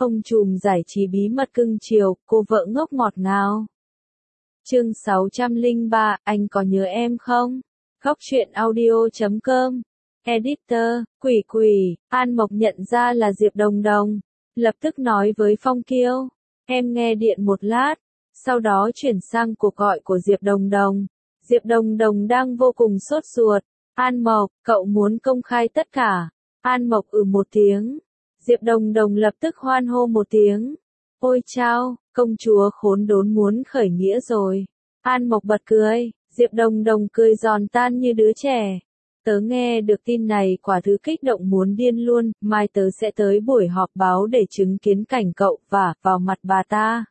Ông trùm giải trí bí mật cưng chiều, cô vợ ngốc ngọt ngào. Chương 603, anh có nhớ em không? Góc truyện audio.com. Editor, Quỷ, An Mộc nhận ra là Diệp Đồng Đồng. Lập tức nói với Phong Kiêu. Em nghe điện một lát. Sau đó chuyển sang cuộc gọi của Diệp Đồng Đồng. Diệp Đồng Đồng đang vô cùng sốt ruột. An Mộc, cậu muốn công khai tất cả. An Mộc một tiếng. Diệp Đồng Đồng lập tức hoan hô một tiếng. Ôi chao, công chúa khốn đốn muốn khởi nghĩa rồi. An Mộc bật cười, Diệp Đồng Đồng cười giòn tan như đứa trẻ. Tớ nghe được tin này quả thứ kích động muốn điên luôn, mai tớ sẽ tới buổi họp báo để chứng kiến cảnh cậu vả vào mặt bà ta.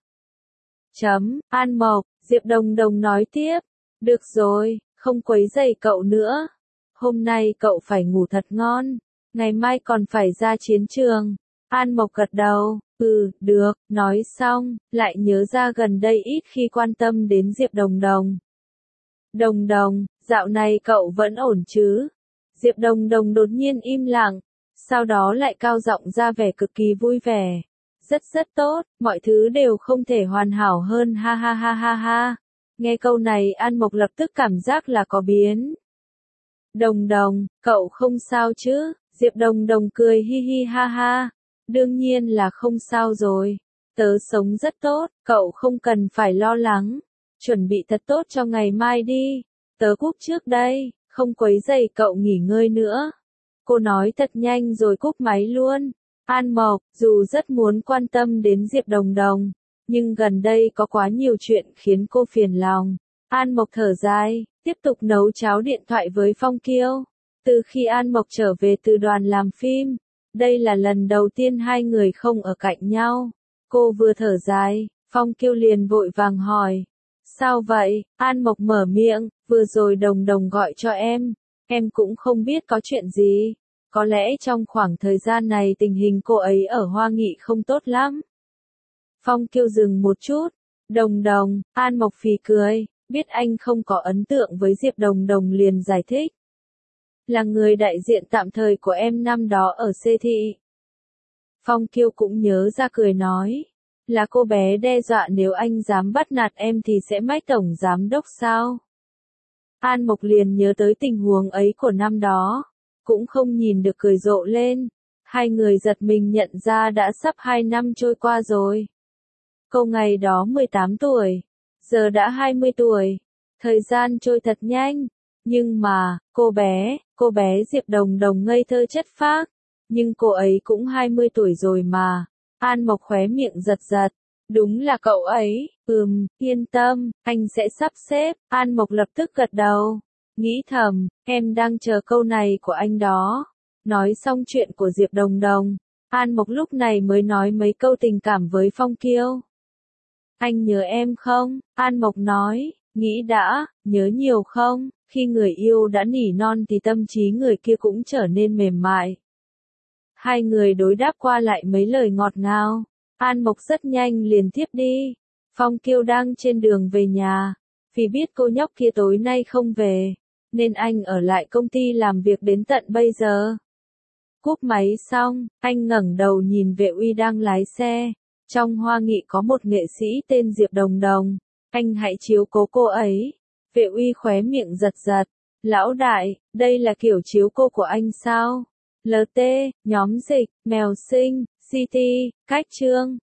An Mộc, Diệp Đồng Đồng nói tiếp. Được rồi, không quấy rầy cậu nữa. Hôm nay cậu phải ngủ thật ngon. Ngày mai còn phải ra chiến trường. An Mộc gật đầu, được, nói xong, lại nhớ ra gần đây ít khi quan tâm đến Diệp Đồng Đồng. Đồng Đồng, dạo này cậu vẫn ổn chứ? Diệp Đồng Đồng đột nhiên im lặng, sau đó lại cao giọng ra vẻ cực kỳ vui vẻ. Rất tốt, mọi thứ đều không thể hoàn hảo hơn ha ha ha ha ha. Nghe câu này An Mộc lập tức cảm giác là có biến. Đồng Đồng, cậu không sao chứ? Diệp Đồng Đồng cười hi hi ha ha. Đương nhiên là không sao rồi. Tớ sống rất tốt, cậu không cần phải lo lắng. Chuẩn bị thật tốt cho ngày mai đi. Tớ cúp trước đây, không quấy rầy cậu nghỉ ngơi nữa. Cô nói thật nhanh rồi cúp máy luôn. An Mộc, dù rất muốn quan tâm đến Diệp Đồng Đồng, nhưng gần đây có quá nhiều chuyện khiến cô phiền lòng. An Mộc thở dài, tiếp tục nấu cháo điện thoại với Phong Kiêu. Từ khi An Mộc trở về từ đoàn làm phim, đây là lần đầu tiên hai người không ở cạnh nhau. Cô vừa thở dài, Phong Kiêu liền vội vàng hỏi. Sao vậy? An Mộc mở miệng, vừa rồi Đồng Đồng gọi cho em cũng không biết có chuyện gì. Có lẽ trong khoảng thời gian này tình hình cô ấy ở Hoa Nghị không tốt lắm. Phong Kiêu dừng một chút. Đồng Đồng, An Mộc phì cười, biết anh không có ấn tượng với Diệp Đồng Đồng liền giải thích. Là người đại diện tạm thời của em năm đó ở C thị. Phong Kiêu cũng nhớ ra cười nói. Là cô bé đe dọa nếu anh dám bắt nạt em thì sẽ mách tổng giám đốc sao? An Mộc liền nhớ tới tình huống ấy của năm đó. Cũng không nhìn được cười rộ lên. Hai người giật mình nhận ra đã sắp 2 năm trôi qua rồi. Cô ngày đó 18 tuổi. Giờ đã 20 tuổi. Thời gian trôi thật nhanh. Nhưng mà, cô bé Diệp Đồng Đồng ngây thơ chất phác. Nhưng cô ấy cũng 20 tuổi rồi mà. An Mộc khóe miệng giật giật. Đúng là cậu ấy, yên tâm, anh sẽ sắp xếp. An Mộc lập tức gật đầu. Nghĩ thầm, em đang chờ câu này của anh đó. Nói xong chuyện của Diệp Đồng Đồng, An Mộc lúc này mới nói mấy câu tình cảm với Phong Kiêu. Anh nhớ em không? An Mộc nói, nghĩ đã, nhớ nhiều không? Khi người yêu đã nỉ non thì tâm trí người kia cũng trở nên mềm mại. Hai người đối đáp qua lại mấy lời ngọt ngào. An Mộc rất nhanh liền tiếp đi. Phong Kiêu đang trên đường về nhà. Vì biết cô nhóc kia tối nay không về, nên anh ở lại công ty làm việc đến tận bây giờ. Cúp máy xong, anh ngẩng đầu nhìn Vệ Uy đang lái xe. Trong Hoa Nghị có một nghệ sĩ tên Diệp Đồng Đồng. Anh hãy chiếu cố cô ấy. Vệ Uy khóe miệng giật giật. Lão đại, đây là kiểu chiếu cô của anh sao? LT, nhóm dịch, mèo sinh, CT, cách trương.